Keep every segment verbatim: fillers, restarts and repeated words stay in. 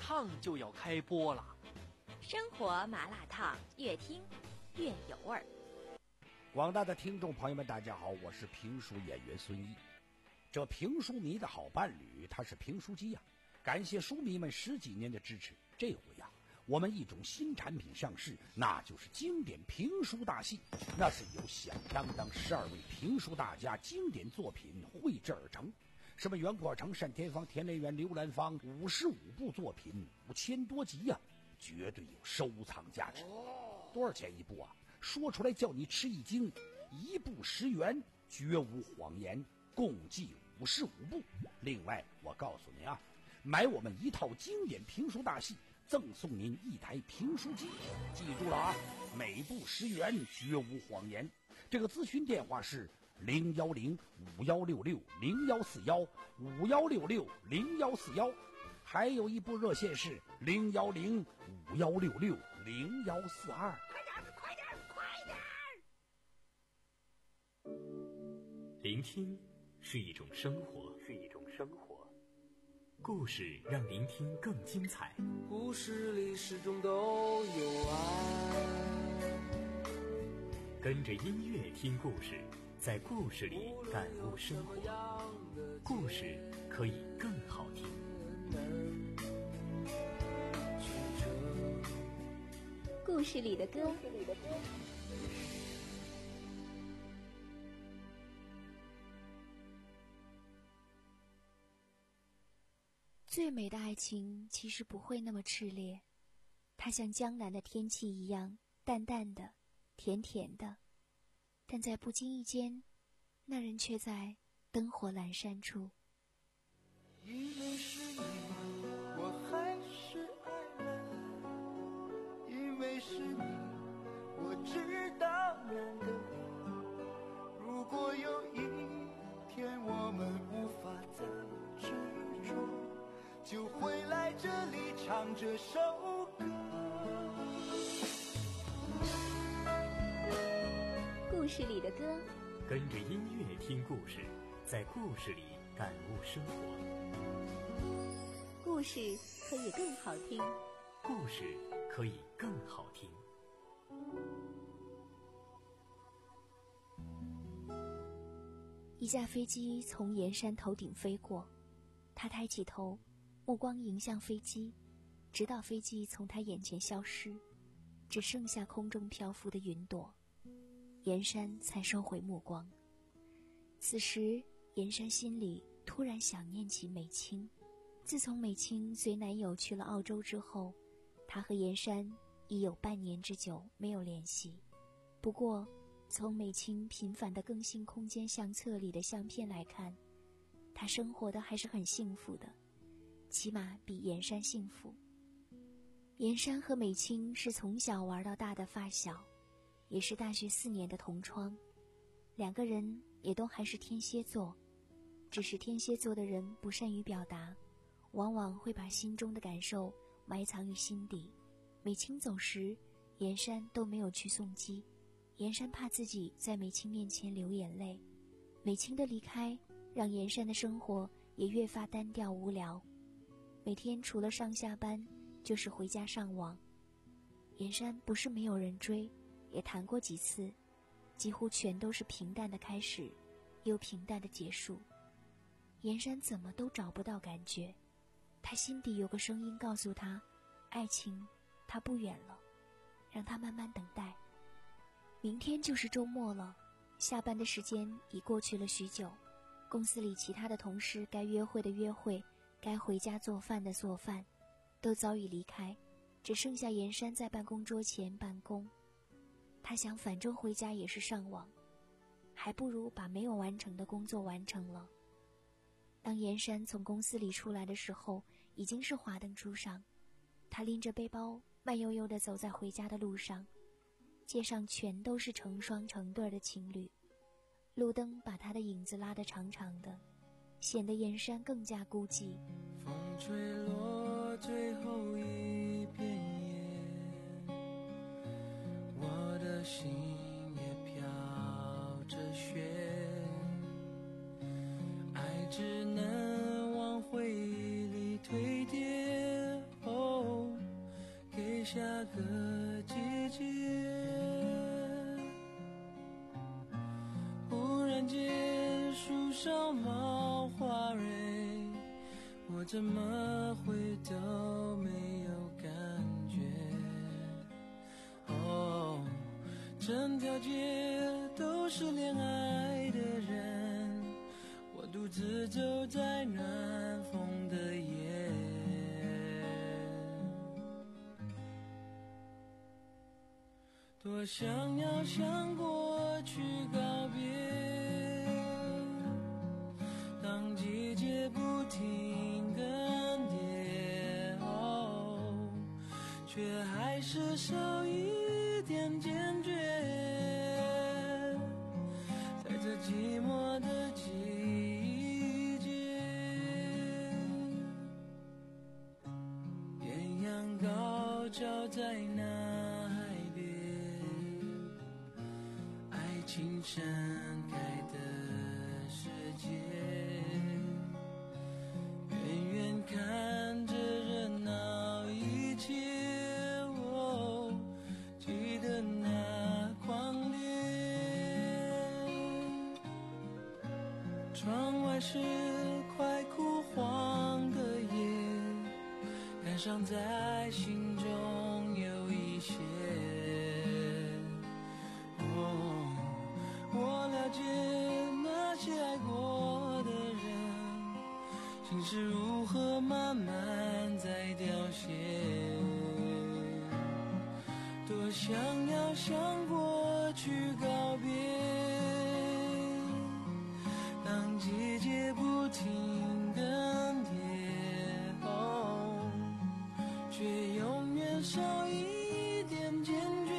烫就要开播了。 生活麻辣烫，越听越有味儿。 广大的听众朋友们，大家好，我是评书演员孙一。这评书迷的好伴侣，他是评书机呀、啊！感谢书迷们十几年的支持。这回呀、啊，我们一种新产品上市，那就是经典评书大戏。那是由响当当十二位评书大家经典作品绘制而成。什么袁阔成、单田芳、田连元、刘兰芳，五十五部作品，五千多集呀、啊，绝对有收藏价值。多少钱一部啊？说出来叫你吃一惊，一部十元，绝无谎言，共计五十五部。另外，我告诉您啊，买我们一套经典评书大戏，赠送您一台评书机。记住了啊，每部十元，绝无谎言。这个咨询电话是零幺零五幺六六零幺四幺五幺六六零幺四幺，还有一部热线是零幺零五幺六六零幺四二。 快点，快点！ 聆听是一种生活，是一种生活。故事让聆听更精彩。 故事里始终都有爱。 跟着音乐听故事，在故事里感悟生活。故事可以更好听。 故事里的歌。 最美的爱情其实不会那么炽烈，它像江南的天气一样淡淡的、甜甜的，但在不经意间，那人却在灯火阑珊处。 因为是你，我还是爱了，因为是你，我知道难得。如果有一天我们无法再执着，就会来这里唱这首歌。 故事里的歌， 跟着音乐听故事，在故事里感悟生活。 故事可以更好听， 故事可以更好听。 一架飞机从岩山头顶飞过，他抬起头，目光迎向飞机，直到飞机从他眼前消失，只剩下空中漂浮的云朵，岩山才收回目光。此时岩山心里突然想念起美青。自从美青随男友去了澳洲之后，她和岩山已有半年之久没有联系。不过从美青频繁地更新空间相册里的相片来看，她生活的还是很幸福的，起码比岩山幸福。岩山和美青是从小玩到大的发小，也是大学四年的同窗。两个人也都还是天蝎座，只是天蝎座的人不善于表达，往往会把心中的感受埋藏于心底。美青走时，岩山都没有去送机，岩山怕自己在美青面前流眼泪。美青的离开让岩山的生活也越发单调无聊，每天除了上下班就是回家上网。岩山不是没有人追，也谈过几次，几乎全都是平淡的开始，又平淡的结束。岩山怎么都找不到感觉，他心底有个声音告诉他，爱情它不远了，让他慢慢等待。明天就是周末了，下班的时间已过去了许久，公司里其他的同事该约会的约会，该回家做饭的做饭，都早已离开，只剩下岩山在办公桌前办公。他想反正回家也是上网，还不如把没有完成的工作完成了。当岩山从公司里出来的时候，已经是华灯初上，他拎着背包慢悠悠地走在回家的路上，街上全都是成双成对的情侣，路灯把他的影子拉得长长的，显得岩山更加孤寂。 风吹落最后一片叶，我的心也飘着雪，爱只能往回忆里堆叠，哦下个季节，忽然间树上冒花蕊，我怎么会都没有感觉。哦，整条街都是恋爱的人，我独自走在暖风的夜，多想要向过去告别，当季节不停更迭，哦，却还是少一点坚决，在这寂寞的季节，艳阳高照在那海边，爱情盛开的世界，远远看着热闹一切，哦，记得那狂烈。窗外是快枯黄的叶，感伤在心中有一些。哦，我了解那些爱过的人，心是如何慢慢在凋谢，多想要向过去告别，当季节不停更迭，哦，却永远少一点坚决，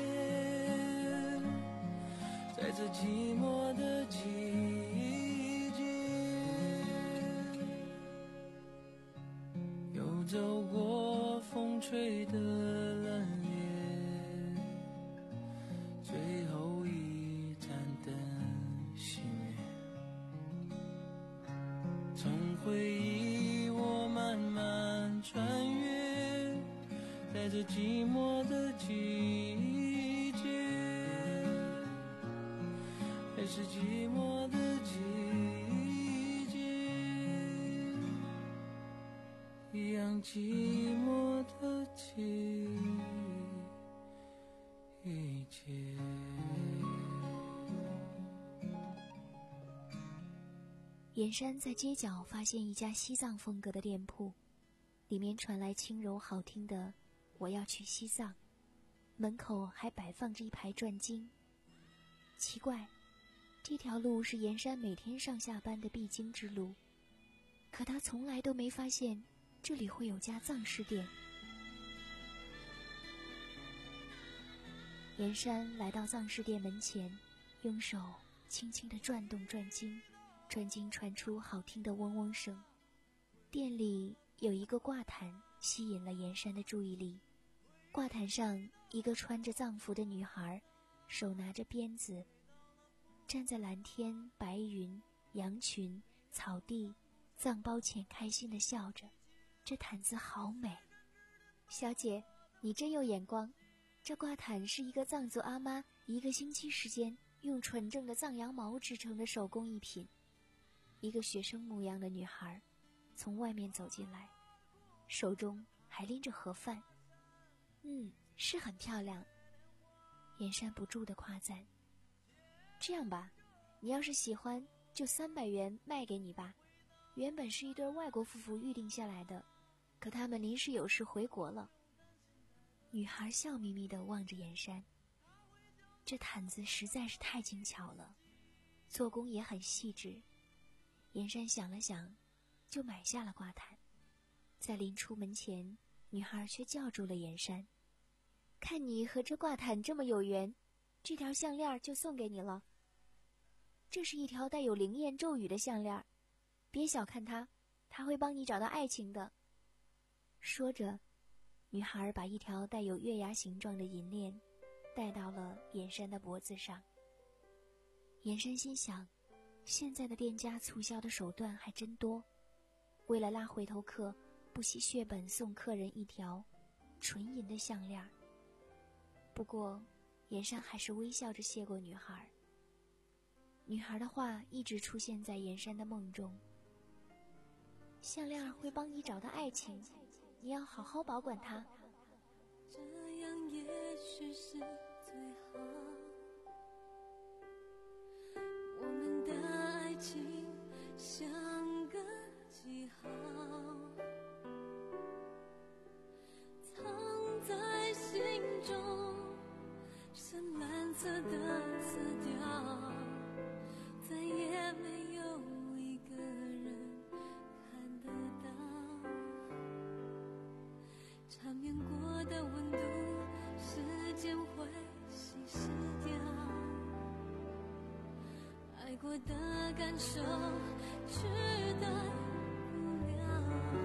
在这寂寞的季节，又走过风吹的冷冽，最后一盏灯熄灭，从回忆我慢慢穿越，在这寂寞的季节，还是寂寞的季节，一样寂寞的季节。 严山在街角发现一家西藏风格的店铺，里面传来轻柔好听的我要去西藏，门口还摆放着一排转经。奇怪，这条路是严山每天上下班的必经之路，可他从来都没发现这里会有家藏式店。严山来到藏式店门前，用手轻轻地转动转经，转经传出好听的嗡嗡声。店里有一个挂毯吸引了严山的注意力，挂毯上一个穿着藏服的女孩，手拿着鞭子，站在蓝天、白云、羊群、草地、藏包前开心地笑着。这毯子好美。小姐，你真有眼光，这挂毯是一个藏族阿妈一个星期时间用纯正的藏羊毛制成的手工艺品。一个学生模样的女孩从外面走进来，手中还拎着盒饭。嗯，是很漂亮。严山不住地夸赞。这样吧，你要是喜欢，就三百元卖给你吧。原本是一对外国夫妇预定下来的，可他们临时有事回国了。女孩笑眯眯地望着严山。这毯子实在是太精巧了，做工也很细致。严山想了想，就买下了挂毯。在临出门前，女孩却叫住了严山。看你和这挂毯这么有缘，这条项链就送给你了。这是一条带有灵验咒语的项链，别小看它，它会帮你找到爱情的。说着，女孩把一条带有月牙形状的银链戴到了严山的脖子上。严山心想，现在的店家促销的手段还真多，为了拉回头客，不惜血本送客人一条， 纯银的项链。不过严山还是微笑着谢过女孩。女孩的话一直出现在严山的梦中，项链会帮你找到爱情，你要好好保管它。 这样也许是最好，我们的爱情像个记号，藏在心中，深蓝色的色调，再也没有一个人看得到，缠绵过的温度，时间会稀释掉，爱过的感受取代不了，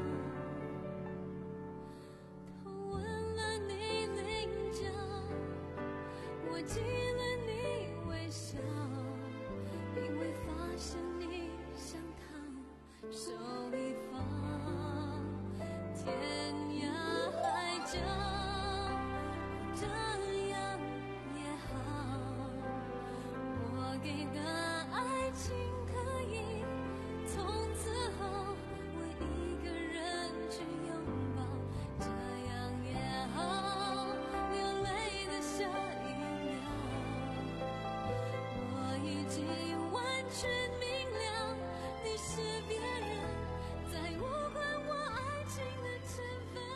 偷吻了你棱角，握紧了你微笑，因为发现你想逃手一放，天涯海角，这样也好，我给的爱情可以从此后为一个人去拥抱，这样也好，流泪的下一秒，我已经完全明了，你是别人在误会我爱情的成分。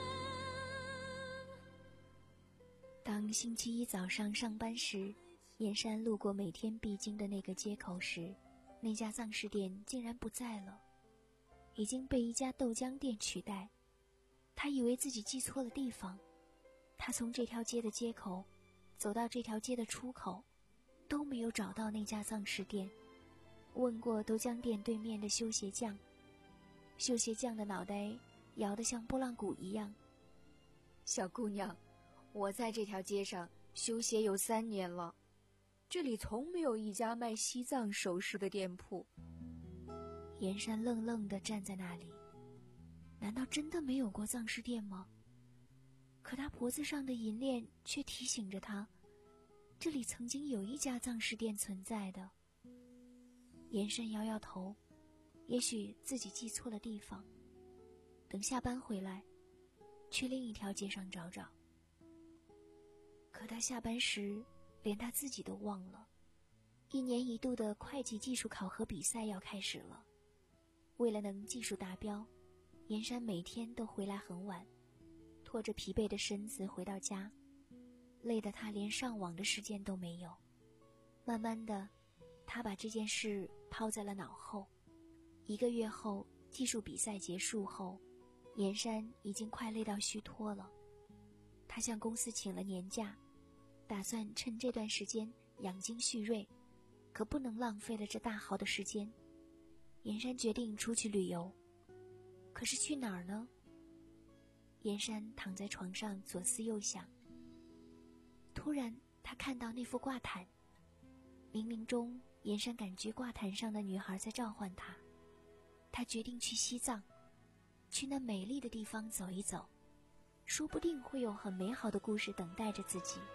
当星期一早上上班时，严山路过每天必经的那个街口时，那家藏式店竟然不在了，已经被一家豆浆店取代。他以为自己记错了地方，他从这条街的街口走到这条街的出口，都没有找到那家藏式店。问过豆浆店对面的修鞋匠，修鞋匠的脑袋摇得像拨浪鼓一样。 小姑娘，我在这条街上修鞋有三年了，这里从没有一家卖西藏首饰的店铺。 严山愣愣地站在那里，难道真的没有过藏式店吗？可他脖子上的银链却提醒着他，这里曾经有一家藏式店存在的。严山摇摇头，也许自己记错了地方，等下班回来去另一条街上找找。可他下班时连他自己都忘了，一年一度的会计技术考核比赛要开始了。为了能技术达标，严山每天都回来很晚，拖着疲惫的身子回到家，累得他连上网的时间都没有。慢慢的，他把这件事抛在了脑后。一个月后，技术比赛结束后，严山已经快累到虚脱了。他向公司请了年假，打算趁这段时间养精蓄锐，可不能浪费了这大好的时间。严山决定出去旅游，可是去哪儿呢？严山躺在床上左思右想，突然他看到那副挂毯，冥冥中严山感觉挂毯上的女孩在召唤他。他决定去西藏，去那美丽的地方走一走，说不定会有很美好的故事等待着自己。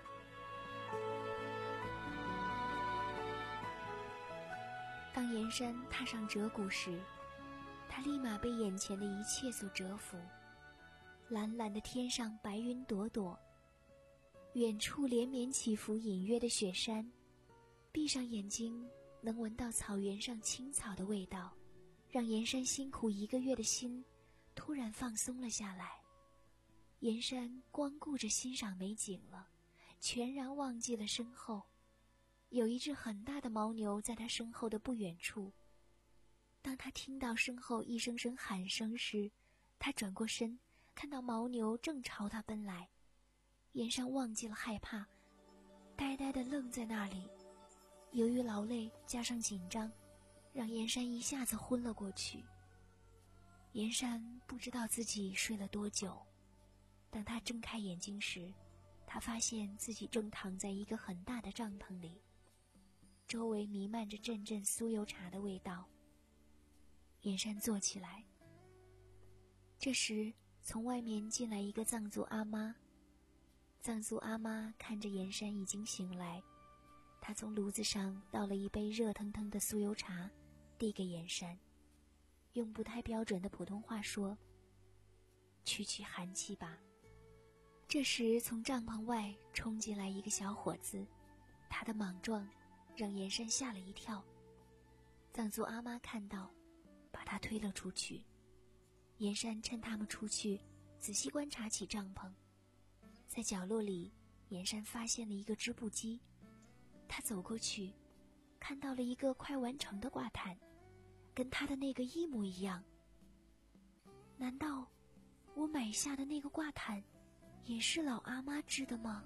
当严山踏上折谷时，他立马被眼前的一切所折服。蓝蓝的天上白云朵朵，远处连绵起伏隐约的雪山，闭上眼睛能闻到草原上青草的味道，让严山辛苦一个月的心突然放松了下来。严山光顾着欣赏美景了，全然忘记了身后有一只很大的牦牛在他身后的不远处。当他听到身后一声声喊声时，他转过身，看到牦牛正朝他奔来。严山忘记了害怕，呆呆地愣在那里。由于劳累加上紧张，让严山一下子昏了过去。严山不知道自己睡了多久，当他睁开眼睛时，他发现自己正躺在一个很大的帐篷里，周围弥漫着阵阵酥油茶的味道。严山坐起来，这时从外面进来一个藏族阿妈， 藏族阿妈看着严山已经醒来，她从炉子上倒了一杯热腾腾的酥油茶，递给严山，用不太标准的普通话说：“驱驱寒气吧。”这时从帐篷外冲进来一个小伙子，他的莽撞让严山吓了一跳。藏族阿妈看到，把他推了出去。严山趁他们出去，仔细观察起帐篷。在角落里，严山发现了一个织布机，他走过去，看到了一个快完成的挂毯，跟他的那个一模一样。难道我买下的那个挂毯也是老阿妈织的吗？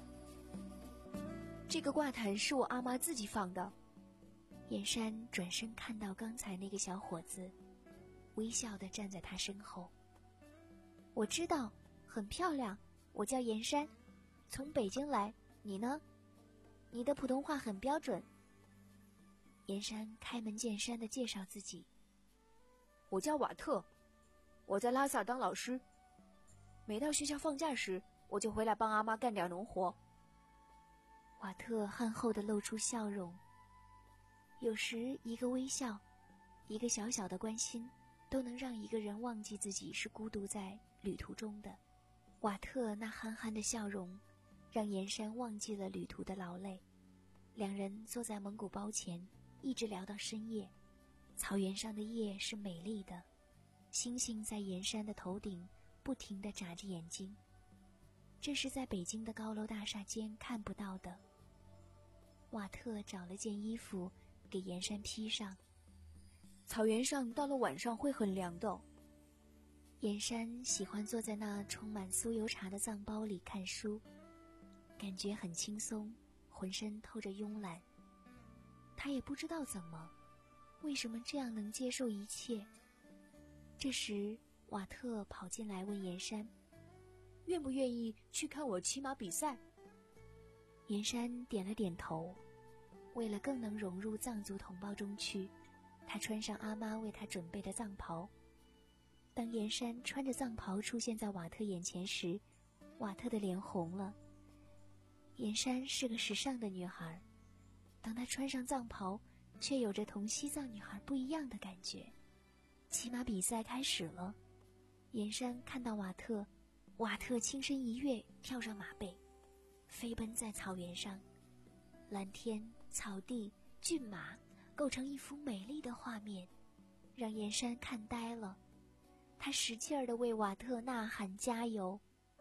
这个挂毯是我阿妈自己放的。 严山转身看到刚才那个小伙子，微笑地站在他身后。我知道，很漂亮，我叫严山，从北京来，你呢？你的普通话很标准。严山开门见山地介绍自己。 我叫瓦特，我在拉萨当老师，每到学校放假时，我就回来帮阿妈干点农活。 瓦特憨厚地露出笑容，有时一个微笑，一个小小的关心，都能让一个人忘记自己是孤独在旅途中的。瓦特那憨憨的笑容，让严山忘记了旅途的劳累。两人坐在蒙古包前，一直聊到深夜。草原上的夜是美丽的，星星在严山的头顶不停地眨着眼睛，这是在北京的高楼大厦间看不到的。瓦特找了件衣服给严山披上。 草原上到了晚上会很凉的。 严山喜欢坐在那充满酥油茶的藏包里看书，感觉很轻松，浑身透着慵懒。他也不知道怎么，为什么这样能接受一切。这时瓦特跑进来问严山， 愿不愿意去看我骑马比赛？ 严山点了点头。为了更能融入藏族同胞中去，他穿上阿妈为他准备的藏袍。当严山穿着藏袍出现在瓦特眼前时，瓦特的脸红了。严山是个时尚的女孩，当她穿上藏袍，却有着同西藏女孩不一样的感觉。骑马比赛开始了，严山看到瓦特，瓦特轻身一跃，跳上马背，飞奔在草原上。蓝天、草地、骏马构成一幅美丽的画面，让严山看呆了。他使劲儿地为瓦特呐喊加油。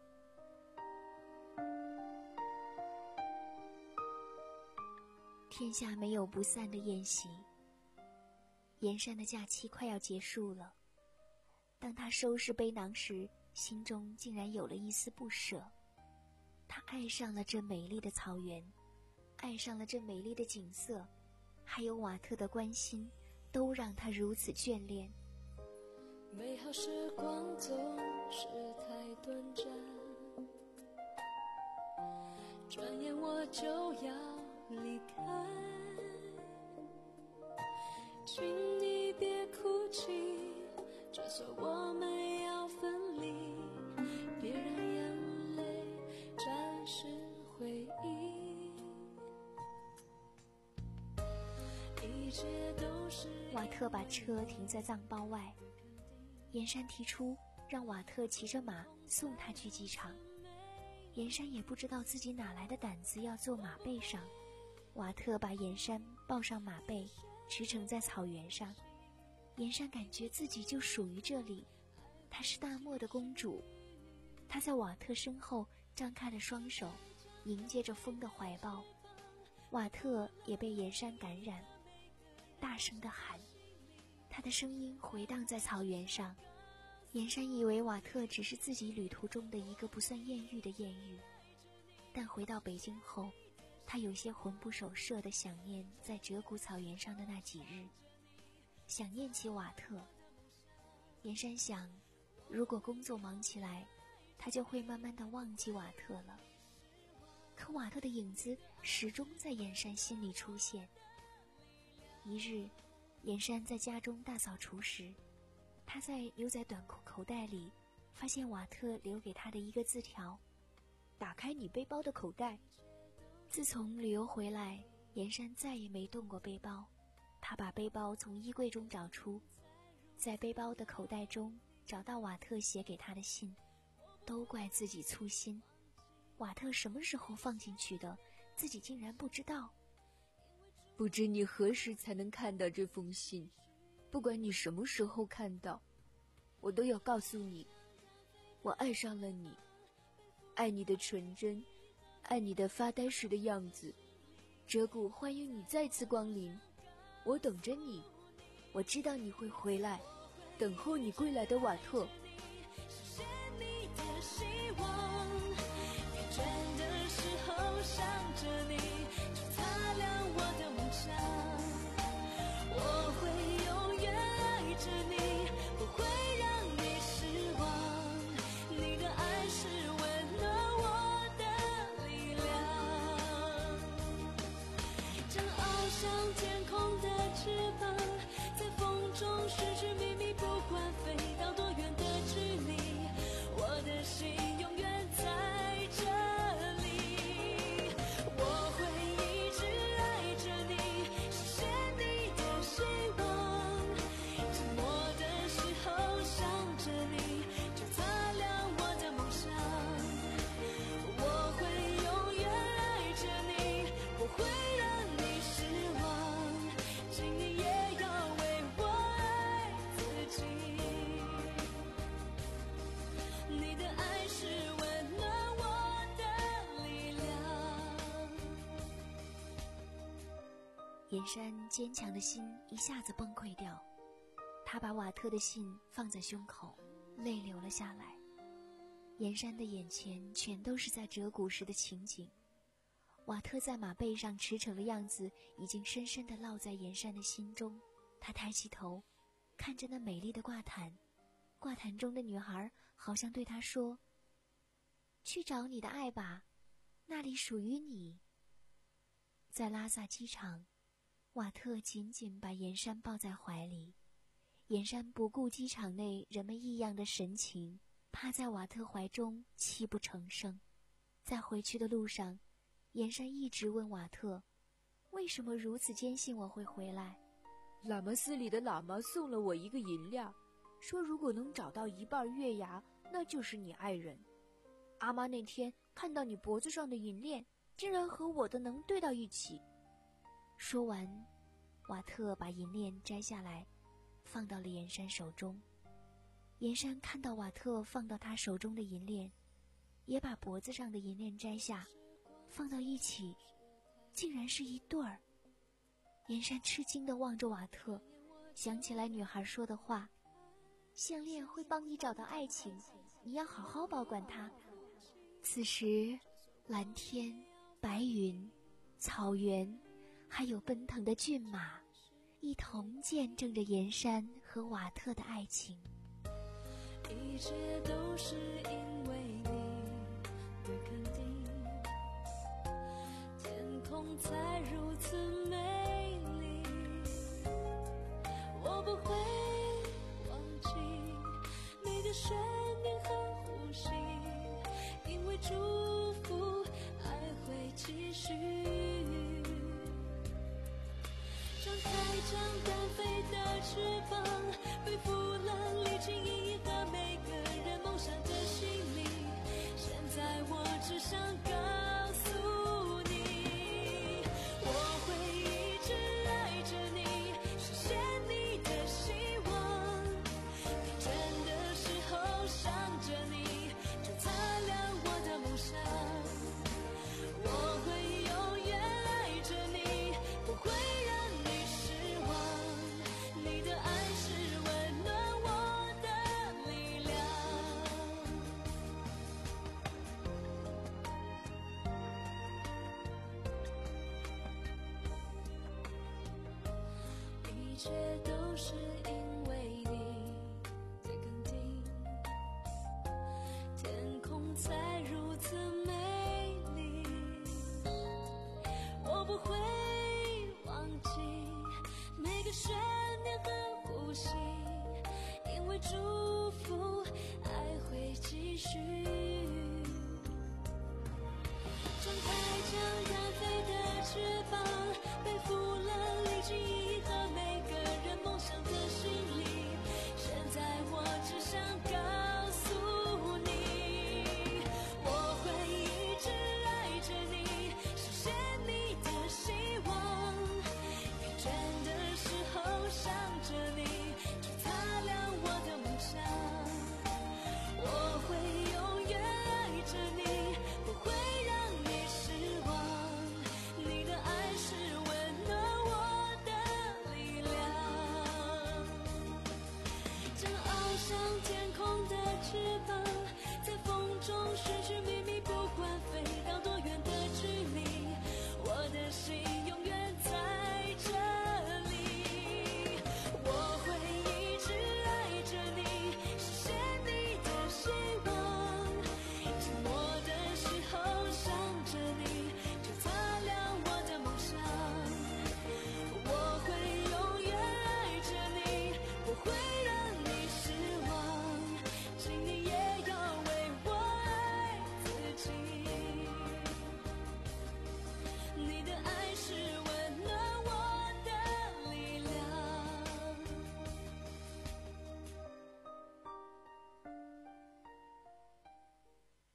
天下没有不散的宴席。严山的假期快要结束了，当他收拾背囊时，心中竟然有了一丝不舍。他爱上了这美丽的草原，爱上了这美丽的景色，还有瓦特的关心，都让他如此眷恋。 美好时光总是太短暂，转眼我就要离开，请你别哭泣，就算我们要分离，别让眼泪沾湿回忆，一切都是。 瓦特把车停在藏包外，严山提出让瓦特骑着马送他去机场。严山也不知道自己哪来的胆子要坐马背上。瓦特把严山抱上马背，驰骋在草原上。严山感觉自己就属于这里，她是大漠的公主。她在瓦特身后张开了双手，迎接着风的怀抱。瓦特也被严山感染，大声地喊，他的声音回荡在草原上。严山以为瓦特只是自己旅途中的一个不算艳遇的艳遇，但回到北京后，他有些魂不守舍地想念在鹧鸪草原上的那几日，想念起瓦特。严山想，如果工作忙起来，他就会慢慢地忘记瓦特了。可瓦特的影子始终在严山心里出现。一日，严山在家中大扫除时，他在牛仔短裤口袋里发现瓦特留给他的一个字条： 打开你背包的口袋。 自从旅游回来，严山再也没动过背包。他把背包从衣柜中找出，在背包的口袋中找到瓦特写给他的信。都怪自己粗心，瓦特什么时候放进去的，自己竟然不知道。 不知你何时才能看到这封信，不管你什么时候看到，我都要告诉你，我爱上了你，爱你的纯真，爱你的发呆时的样子。鹧鸪欢迎你再次光临，我等着你，我知道你会回来，等候你归来的瓦特。 严山坚强的心一下子崩溃掉，他把瓦特的信放在胸口，泪流了下来。严山的眼前全都是在折骨时的情景，瓦特在马背上驰骋的样子已经深深地烙在严山的心中。他抬起头，看着那美丽的挂毯，挂毯中的女孩好像对他说：“去找你的爱吧，那里属于你。”在拉萨机场，瓦特紧紧把严山抱在怀里，严山不顾机场内人们异样的神情，趴在瓦特怀中泣不成声。在回去的路上，严山一直问瓦特，为什么如此坚信我会回来？ 喇嘛寺里的喇嘛送了我一个银链，说如果能找到一半月牙，那就是你爱人。阿妈那天看到你脖子上的银链，竟然和我的能对到一起。 说完，瓦特把银链摘下来，放到了严山手中。严山看到瓦特放到他手中的银链，也把脖子上的银链摘下，放到一起，竟然是一对儿。严山吃惊地望着瓦特，想起来女孩说的话：项链会帮你找到爱情，你要好好保管它。此时，蓝天、白云、草原，还有奔腾的骏马，一同见证着严山和瓦特的爱情。 一切都是因为你的肯定，天空才如此美丽。我不会忘记你的声音和呼吸，因为祝福爱会继续。张开张单飞的翅膀，背负了历经阴影和每个人梦想的心灵。现在我只想告诉你，我会一直爱着你，实现你的希望。天真的时候想着你，就擦亮我的梦想。我会永远爱着你，不会让你失望。你的爱是温暖我的力量。一切都是因为你的肯定，天空才如此美丽。我不会忘记每个瞬间和呼吸，因为祝福爱会继续。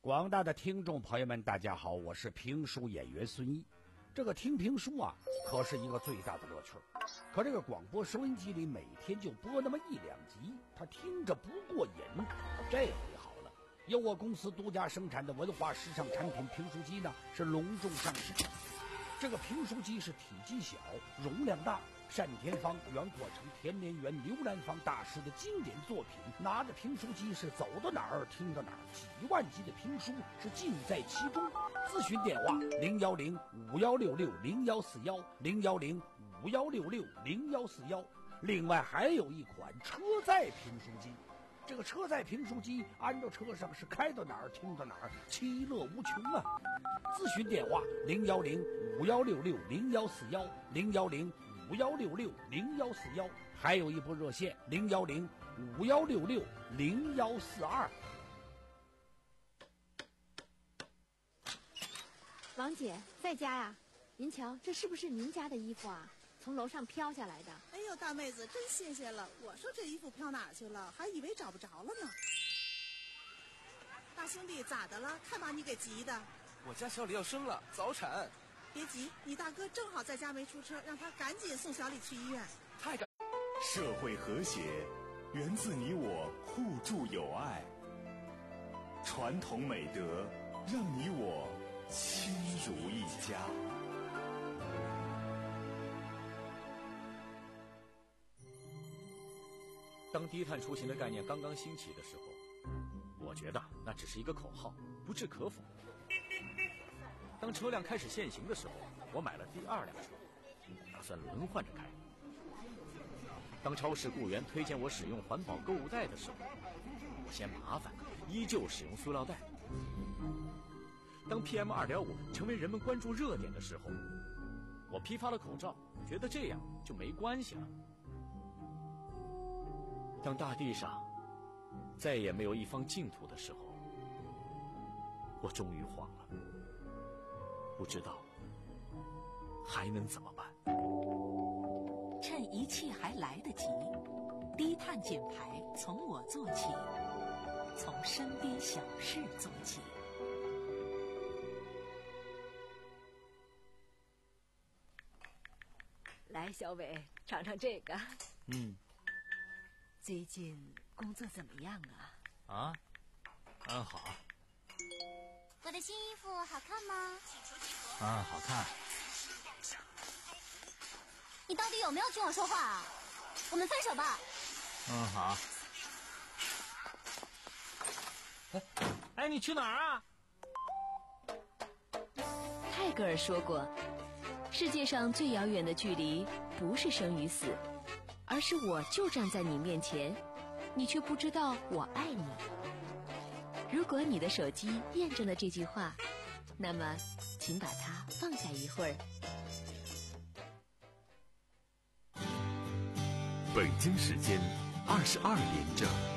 广大的听众朋友们，大家好，我是评书演员孙毅。这个听评书啊，可是一个最大的乐趣。可这个广播收音机里每天就播那么一两集，他听着不过瘾。这回好了，由我公司独家生产的文化时尚产品评书机呢，是隆重上市。这个评书机是体积小，容量大，单田芳、袁阔成、田连元、刘兰芳大师的经典作品，拿着评书机是走到哪儿听到哪儿，几万集的评书是尽在其中。咨询电话零幺零五幺六六零幺四幺零幺零五幺六六零幺四幺。另外还有一款车载评书机，这个车载评书机安到车上是开到哪儿听到哪儿，其乐无穷啊！咨询电话零幺零五幺六六零幺四幺零幺零五幺六六零幺四幺，还有一部热线零幺零五幺六六零幺四二。 王姐在家呀？您瞧，这是不是您家的衣服啊？从楼上飘下来的。 哎呦，大妹子，真谢谢了！我说这衣服飘哪儿去了，还以为找不着了呢。大兄弟，咋的了？看把你给急的。 我家小李要生了，早产。 别急，你大哥正好在家没出车，让他赶紧送小李去医院。 太感。 社会和谐源自你我互助友爱，传统美德让你我亲如一家。 当低碳出行的概念刚刚兴起的时候，我觉得那只是一个口号，不置可否。当车辆开始限行的时候，我买了第二辆车，打算轮换着开。当超市雇员推荐我使用环保购物袋的时候，我嫌麻烦，依旧使用塑料袋。当 P M 二点五 成为人们关注热点的时候，我批发了口罩，觉得这样就没关系了。当大地上再也没有一方净土的时候，我终于慌了，不知道还能怎么办。 趁一切还来得及，低碳减排从我做起，从身边小事做起。 来，小伟，尝尝这个。 嗯。 最近工作怎么样啊？ 啊，嗯，好。 我的新衣服好看吗？ 啊，好看。 你到底有没有听我说话啊？我们分手吧。 嗯，好。哎，哎，你去哪儿啊？ 泰戈尔说过，世界上最遥远的距离不是生与死，而是我就站在你面前，你却不知道我爱你。如果你的手机验证了这句话，那么请把它放下一会儿。 北京时间二十二点整。